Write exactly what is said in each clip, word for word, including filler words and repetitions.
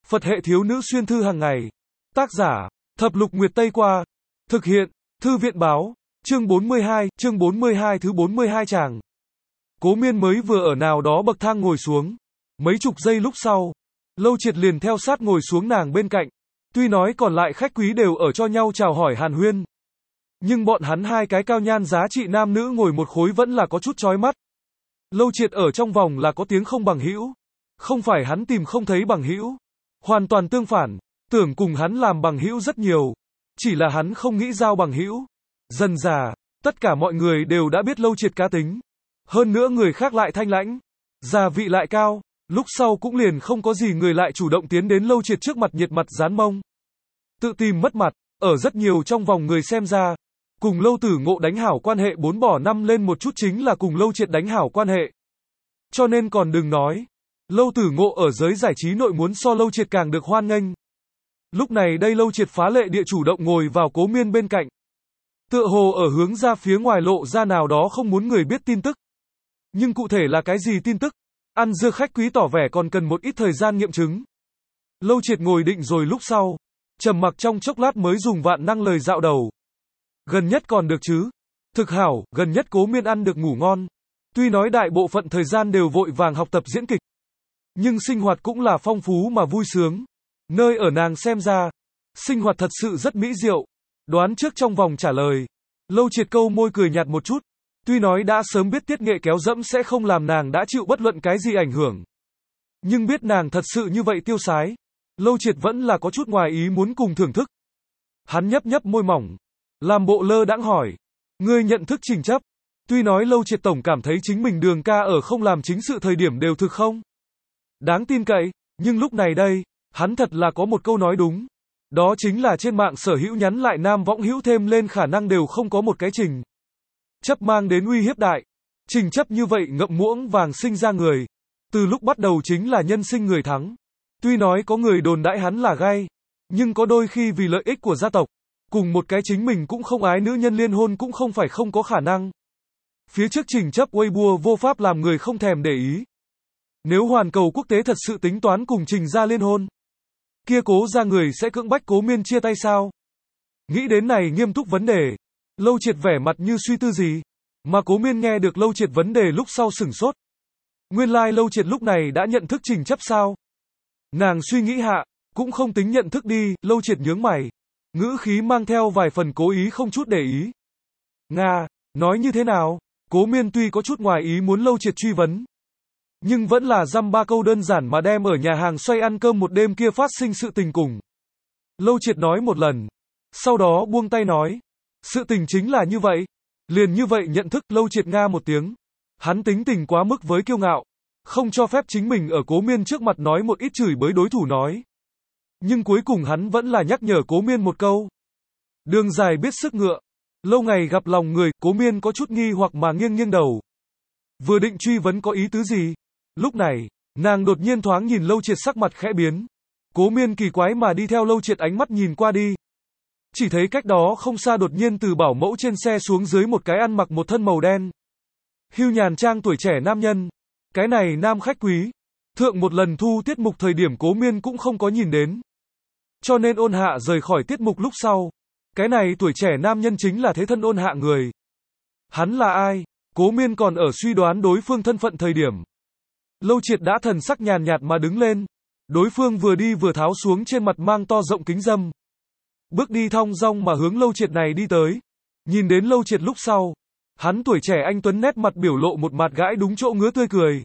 Phật hệ thiếu nữ xuyên thư hàng ngày. Tác giả, Thập Lục Nguyệt Tây Qua. Thực hiện, Thư viện Báo. Chương bốn mươi hai, chương bốn mươi hai thứ bốn mươi hai tràng. Cố Miên mới vừa ở nào đó bậc thang ngồi xuống. Mấy chục giây lúc sau, Lâu Triệt liền theo sát ngồi xuống nàng bên cạnh. Tuy nói còn lại khách quý đều ở cho nhau chào hỏi hàn huyên, nhưng bọn hắn hai cái cao nhan giá trị nam nữ ngồi một khối vẫn là có chút chói mắt. Lâu Triệt ở trong vòng là có tiếng không bằng hữu. Không phải hắn tìm không thấy bằng hữu. Hoàn toàn tương phản, tưởng cùng hắn làm bằng hữu rất nhiều. Chỉ là hắn không nghĩ giao bằng hữu. Dần dà, tất cả mọi người đều đã biết Lâu Triệt cá tính. Hơn nữa người khác lại thanh lãnh, gia vị lại cao. Lúc sau cũng liền không có gì người lại chủ động tiến đến Lâu Triệt trước mặt nhiệt mặt dán mông. Tự tìm mất mặt, ở rất nhiều trong vòng người xem ra, cùng Lâu Tử Ngộ đánh hảo quan hệ bốn bỏ năm lên một chút chính là cùng Lâu Triệt đánh hảo quan hệ. Cho nên còn đừng nói, Lâu Tử Ngộ ở giới giải trí nội muốn so Lâu Triệt càng được hoan nghênh. Lúc này đây Lâu Triệt phá lệ địa chủ động ngồi vào Cố Miên bên cạnh. Tựa hồ ở hướng ra phía ngoài lộ ra nào đó không muốn người biết tin tức. Nhưng cụ thể là cái gì tin tức? Ăn dưa khách quý tỏ vẻ còn cần một ít thời gian nghiệm chứng. Lâu Triệt ngồi định rồi lúc sau, trầm mặc trong chốc lát mới dùng vạn năng lời dạo đầu. Gần nhất còn được chứ? Thực hảo, gần nhất Cố Miên ăn được ngủ ngon. Tuy nói đại bộ phận thời gian đều vội vàng học tập diễn kịch, nhưng sinh hoạt cũng là phong phú mà vui sướng. Nơi ở nàng xem ra, sinh hoạt thật sự rất mỹ diệu. Đoán trước trong vòng trả lời, Lâu Triệt câu môi cười nhạt một chút. Tuy nói đã sớm biết tiết nghệ kéo dẫm sẽ không làm nàng đã chịu bất luận cái gì ảnh hưởng, nhưng biết nàng thật sự như vậy tiêu sái, Lâu Triệt vẫn là có chút ngoài ý muốn cùng thưởng thức. Hắn nhấp nhấp môi mỏng, làm bộ lơ đãng hỏi, ngươi nhận thức Trình Chấp? Tuy nói Lâu Triệt tổng cảm thấy chính mình Đường ca ở không làm chính sự thời điểm đều thực không đáng tin cậy, nhưng lúc này đây, hắn thật là có một câu nói đúng. Đó chính là trên mạng sở hữu nhắn lại nam võng hữu thêm lên khả năng đều không có một cái Trình Chấp mang đến uy hiếp đại. Trình Chấp như vậy ngậm muỗng vàng sinh ra người, từ lúc bắt đầu chính là nhân sinh người thắng. Tuy nói có người đồn đãi hắn là gay, nhưng có đôi khi vì lợi ích của gia tộc, cùng một cái chính mình cũng không ái nữ nhân liên hôn cũng không phải không có khả năng. Phía trước Trình Chấp Weibo vô pháp làm người không thèm để ý. Nếu hoàn cầu quốc tế thật sự tính toán cùng Trình gia liên hôn, kia Cố gia người sẽ cưỡng bách Cố Miên chia tay sao? Nghĩ đến này nghiêm túc vấn đề, Lâu Triệt vẻ mặt như suy tư gì, mà Cố Miên nghe được Lâu Triệt vấn đề lúc sau sửng sốt. Nguyên lai like Lâu Triệt lúc này đã nhận thức Trình Chấp sao? Nàng suy nghĩ hạ, cũng không tính nhận thức đi. Lâu Triệt nhướng mày, ngữ khí mang theo vài phần cố ý không chút để ý. Nga, nói như thế nào? Cố Miên tuy có chút ngoài ý muốn Lâu Triệt truy vấn, nhưng vẫn là dăm ba câu đơn giản mà đem ở nhà hàng xoay ăn cơm một đêm kia phát sinh sự tình cùng Lâu Triệt nói một lần, sau đó buông tay nói, sự tình chính là như vậy. Liền như vậy nhận thức. Lâu Triệt nga một tiếng. Hắn tính tình quá mức với kiêu ngạo, không cho phép chính mình ở Cố Miên trước mặt nói một ít chửi bới đối thủ nói. Nhưng cuối cùng hắn vẫn là nhắc nhở Cố Miên một câu. Đường dài biết sức ngựa. Lâu ngày gặp lòng người, Cố Miên có chút nghi hoặc mà nghiêng nghiêng đầu. Vừa định truy vấn có ý tứ gì. Lúc này, nàng đột nhiên thoáng nhìn Lâu Triệt sắc mặt khẽ biến. Cố Miên kỳ quái mà đi theo Lâu Triệt ánh mắt nhìn qua đi. Chỉ thấy cách đó không xa đột nhiên từ bảo mẫu trên xe xuống dưới một cái ăn mặc một thân màu đen, hưu nhàn trang tuổi trẻ nam nhân. Cái này nam khách quý, thượng một lần thu tiết mục thời điểm Cố Miên cũng không có nhìn đến. Cho nên Ôn Hạ rời khỏi tiết mục lúc sau, cái này tuổi trẻ nam nhân chính là thế thân Ôn Hạ người. Hắn là ai? Cố Miên còn ở suy đoán đối phương thân phận thời điểm, Lâu Triệt đã thần sắc nhàn nhạt mà đứng lên. Đối phương vừa đi vừa tháo xuống trên mặt mang to rộng kính dâm, bước đi thong dong mà hướng Lâu Triệt này đi tới. Nhìn đến Lâu Triệt lúc sau, hắn tuổi trẻ anh tuấn nét mặt biểu lộ một mặt gãi đúng chỗ ngứa tươi cười.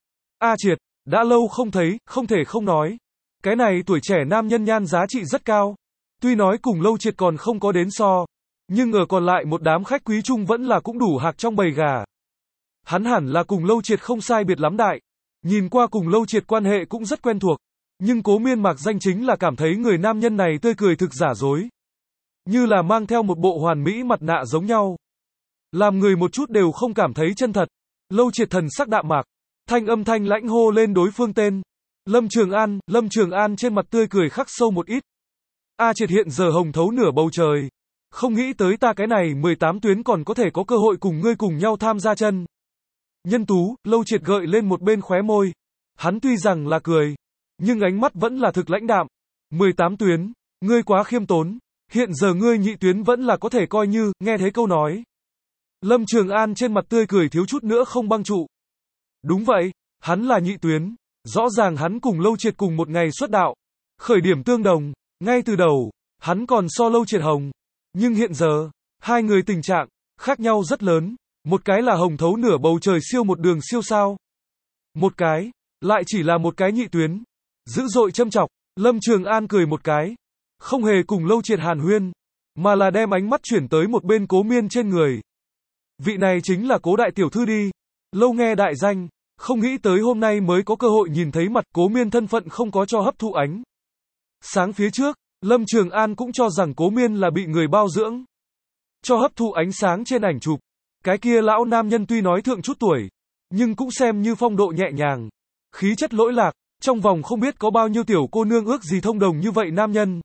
A Triệt, đã lâu không thấy, không thể không nói, cái này tuổi trẻ nam nhân nhan giá trị rất cao. Tuy nói cùng Lâu Triệt còn không có đến so, nhưng ở còn lại một đám khách quý chung vẫn là cũng đủ hạc trong bầy gà. Hắn hẳn là cùng Lâu Triệt không sai biệt lắm đại. Nhìn qua cùng Lâu Triệt quan hệ cũng rất quen thuộc. Nhưng Cố Miên mạc danh chính là cảm thấy người nam nhân này tươi cười thực giả dối, như là mang theo một bộ hoàn mỹ mặt nạ giống nhau, làm người một chút đều không cảm thấy chân thật. Lâu Triệt thần sắc đạm mạc, thanh âm thanh lãnh hô lên đối phương tên. Lâm Trường An. Lâm Trường An trên mặt tươi cười khắc sâu một ít. A Triệt hiện giờ hồng thấu nửa bầu trời. Không nghĩ tới ta cái này mười tám tuyến còn có thể có cơ hội cùng ngươi cùng nhau tham gia chân nhân tú. Lâu Triệt gợi lên một bên khóe môi. Hắn tuy rằng là cười, nhưng ánh mắt vẫn là thực lãnh đạm. mười tám tuyến, ngươi quá khiêm tốn, hiện giờ ngươi nhị tuyến vẫn là có thể coi như, nghe thấy câu nói. Lâm Trường An trên mặt tươi cười thiếu chút nữa không băng trụ. Đúng vậy, hắn là nhị tuyến, rõ ràng hắn cùng Lâu Triệt cùng một ngày xuất đạo, khởi điểm tương đồng, ngay từ đầu, hắn còn so Lâu Triệt hồng, nhưng hiện giờ, hai người tình trạng khác nhau rất lớn, một cái là hồng thấu nửa bầu trời siêu một đường siêu sao, một cái lại chỉ là một cái nhị tuyến, dữ dội châm chọc. Lâm Trường An cười một cái, không hề cùng Lâu Triệt hàn huyên, mà là đem ánh mắt chuyển tới một bên Cố Miên trên người. Vị này chính là Cố đại tiểu thư đi, lâu nghe đại danh, không nghĩ tới hôm nay mới có cơ hội nhìn thấy mặt. Cố Miên thân phận không có cho hấp thụ ánh sáng phía trước, Lâm Trường An cũng cho rằng Cố Miên là bị người bao dưỡng, cho hấp thụ ánh sáng trên ảnh chụp. Cái kia lão nam nhân tuy nói thượng chút tuổi, nhưng cũng xem như phong độ nhẹ nhàng, khí chất lỗi lạc, trong vòng không biết có bao nhiêu tiểu cô nương ước gì thông đồng như vậy nam nhân.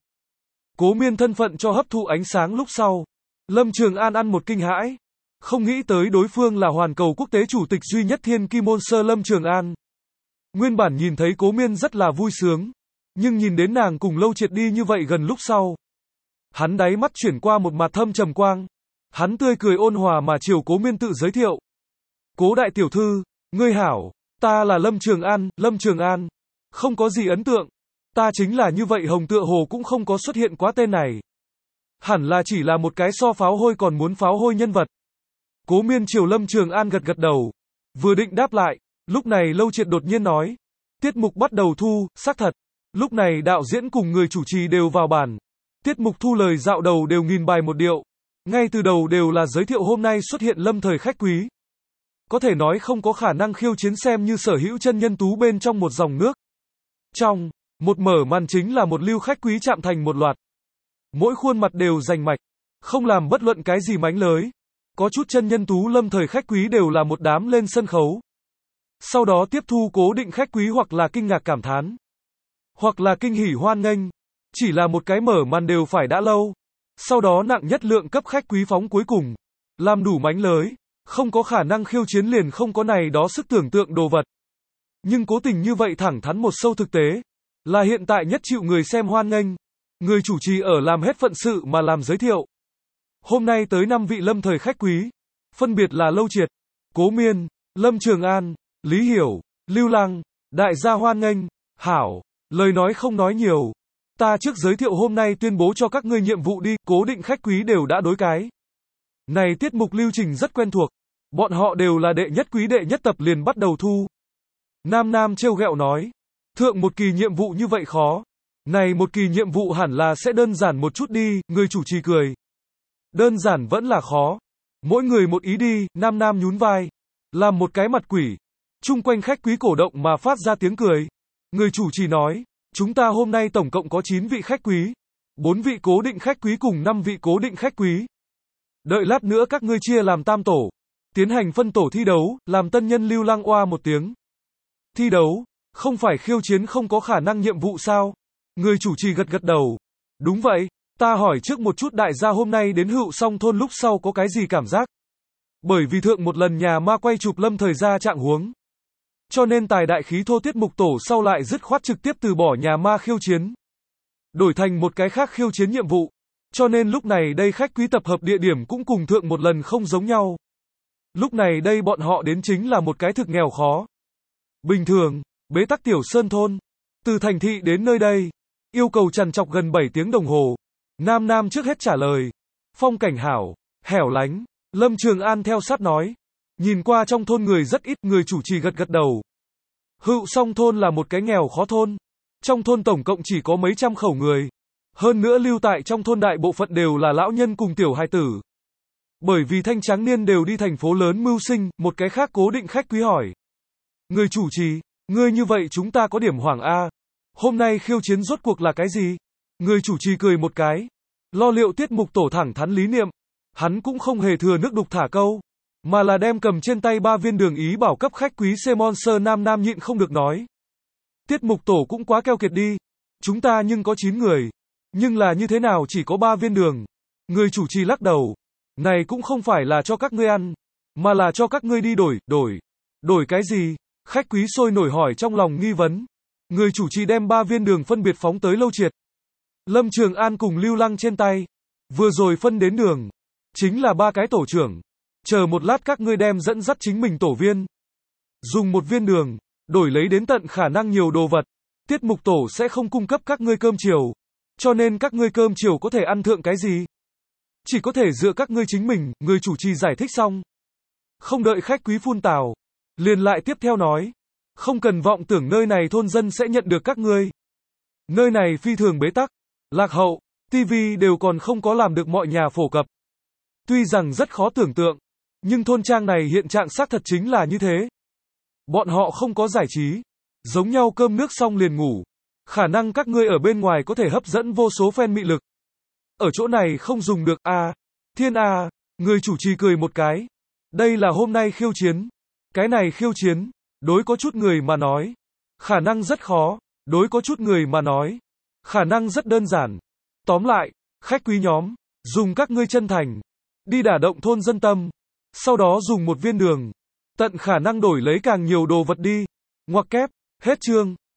Cố Miên thân phận cho hấp thụ ánh sáng lúc sau, Lâm Trường An ăn một kinh hãi, không nghĩ tới đối phương là hoàn cầu quốc tế chủ tịch duy nhất thiên kim môn sơ Lâm Trường An. Nguyên bản nhìn thấy Cố Miên rất là vui sướng, nhưng nhìn đến nàng cùng Lâu Triệt đi như vậy gần lúc sau, hắn đáy mắt chuyển qua một mặt thâm trầm quang, hắn tươi cười ôn hòa mà chiều Cố Miên tự giới thiệu. Cố đại tiểu thư, ngươi hảo, ta là Lâm Trường An. Lâm Trường An, không có gì ấn tượng, ta chính là như vậy hồng tựa hồ cũng không có xuất hiện quá tên này. Hẳn là chỉ là một cái so pháo hôi còn muốn pháo hôi nhân vật. Cố Miên chiều Lâm Trường An gật gật đầu, vừa định đáp lại, lúc này Lâu Triệt đột nhiên nói, tiết mục bắt đầu thu, xác thật. Lúc này đạo diễn cùng người chủ trì đều vào bàn, tiết mục thu lời dạo đầu đều nghìn bài một điệu, ngay từ đầu đều là giới thiệu hôm nay xuất hiện lâm thời khách quý. Có thể nói không có khả năng khiêu chiến xem như sở hữu chân nhân tú bên trong một dòng nước. Trong một mở màn chính là một lưu khách quý chạm thành một loạt. Mỗi khuôn mặt đều rành mạch, không làm bất luận cái gì mánh lới. Có chút chân nhân tú lâm thời khách quý đều là một đám lên sân khấu. Sau đó tiếp thu cố định khách quý hoặc là kinh ngạc cảm thán, hoặc là kinh hỉ hoan nghênh. Chỉ là một cái mở màn đều phải đã lâu. Sau đó nặng nhất lượng cấp khách quý phóng cuối cùng, làm đủ mánh lới, không có khả năng khiêu chiến liền không có này đó sức tưởng tượng đồ vật. Nhưng cố tình như vậy thẳng thắn một sâu thực tế, là hiện tại nhất chịu người xem hoan nghênh. Người chủ trì ở làm hết phận sự mà làm giới thiệu. Hôm nay tới năm vị lâm thời khách quý, phân biệt là Lâu Triệt, Cố Miên, Lâm Trường An, Lý Hiểu, Lưu Lăng, đại gia hoan nghênh. Hảo, lời nói không nói nhiều. Ta trước giới thiệu hôm nay tuyên bố cho các ngươi nhiệm vụ đi, cố định khách quý đều đã đối cái. Này tiết mục lưu trình rất quen thuộc, bọn họ đều là đệ nhất quý đệ nhất tập liền bắt đầu thu. Nam Nam trêu ghẹo nói, thượng một kỳ nhiệm vụ như vậy khó, này một kỳ nhiệm vụ hẳn là sẽ đơn giản một chút đi. Người chủ trì cười, đơn giản vẫn là khó, mỗi người một ý đi. Nam Nam nhún vai, làm một cái mặt quỷ, chung quanh khách quý cổ động mà phát ra tiếng cười. Người chủ trì nói, chúng ta hôm nay tổng cộng có chín vị khách quý, bốn vị cố định khách quý cùng năm vị cố định khách quý. Đợi lát nữa các ngươi chia làm tam tổ, tiến hành phân tổ thi đấu. Làm tân nhân Lưu Lăng oa một tiếng. Thi đấu, không phải khiêu chiến không có khả năng nhiệm vụ sao? Người chủ trì gật gật đầu. Đúng vậy, ta hỏi trước một chút đại gia hôm nay đến Hựu Song thôn lúc sau có cái gì cảm giác? Bởi vì thượng một lần nhà ma quay chụp lâm thời ra trạng huống, cho nên tài đại khí thô tiết mục tổ sau lại dứt khoát trực tiếp từ bỏ nhà ma khiêu chiến, đổi thành một cái khác khiêu chiến nhiệm vụ. Cho nên lúc này đây khách quý tập hợp địa điểm cũng cùng thượng một lần không giống nhau. Lúc này đây bọn họ đến chính là một cái thực nghèo khó. Bình thường, bế tắc tiểu sơn thôn. Từ thành thị đến nơi đây, yêu cầu trằn trọc gần bảy tiếng đồng hồ. Nam Nam trước hết trả lời. Phong cảnh hảo, hẻo lánh. Lâm Trường An theo sát nói. Nhìn qua trong thôn người rất ít. Người chủ trì gật gật đầu. Hựu Song thôn là một cái nghèo khó thôn. Trong thôn tổng cộng chỉ có mấy trăm khẩu người. Hơn nữa lưu tại trong thôn đại bộ phận đều là lão nhân cùng tiểu hài tử. Bởi vì thanh tráng niên đều đi thành phố lớn mưu sinh. Một cái khác cố định khách quý hỏi. Người chủ trì, ngươi như vậy chúng ta có điểm hoảng a. Hôm nay khiêu chiến rốt cuộc là cái gì? Người chủ trì cười một cái. Lo liệu tiết mục tổ thẳng thắn lý niệm. Hắn cũng không hề thừa nước đục thả câu, mà là đem cầm trên tay ba viên đường ý bảo cấp khách quý Monster. Nam Nam nhịn không được nói. Tiết mục tổ cũng quá keo kiệt đi. Chúng ta nhưng có chín người. Nhưng là như thế nào chỉ có ba viên đường? Người chủ trì lắc đầu. Này cũng không phải là cho các ngươi ăn, mà là cho các ngươi đi đổi, đổi. Đổi cái gì? Khách quý sôi nổi hỏi trong lòng nghi vấn. Người chủ trì đem ba viên đường phân biệt phóng tới Lâu Triệt, Lâm Trường An cùng Lưu Lăng trên tay. Vừa rồi phân đến đường, chính là ba cái tổ trưởng. Chờ một lát các ngươi đem dẫn dắt chính mình tổ viên. Dùng một viên đường, đổi lấy đến tận khả năng nhiều đồ vật. Tiết mục tổ sẽ không cung cấp các ngươi cơm chiều. Cho nên các ngươi cơm chiều có thể ăn thượng cái gì? Chỉ có thể dựa các ngươi chính mình, người chủ trì giải thích xong. Không đợi khách quý phun tào, liền lại tiếp theo nói. Không cần vọng tưởng nơi này thôn dân sẽ nhận được các ngươi. Nơi này phi thường bế tắc, lạc hậu, ti vi đều còn không có làm được mọi nhà phổ cập. Tuy rằng rất khó tưởng tượng, nhưng thôn trang này hiện trạng xác thật chính là như thế. Bọn họ không có giải trí, giống nhau cơm nước xong liền ngủ. Khả năng các ngươi ở bên ngoài có thể hấp dẫn vô số fan mị lực. Ở chỗ này không dùng được à, thiên à, người chủ trì cười một cái. Đây là hôm nay khiêu chiến. Cái này khiêu chiến, đối có chút người mà nói, khả năng rất khó, đối có chút người mà nói, khả năng rất đơn giản. Tóm lại, khách quý nhóm, dùng các ngươi chân thành, đi đả động thôn dân tâm, sau đó dùng một viên đường, tận khả năng đổi lấy càng nhiều đồ vật đi. Ngoặc kép, hết chương.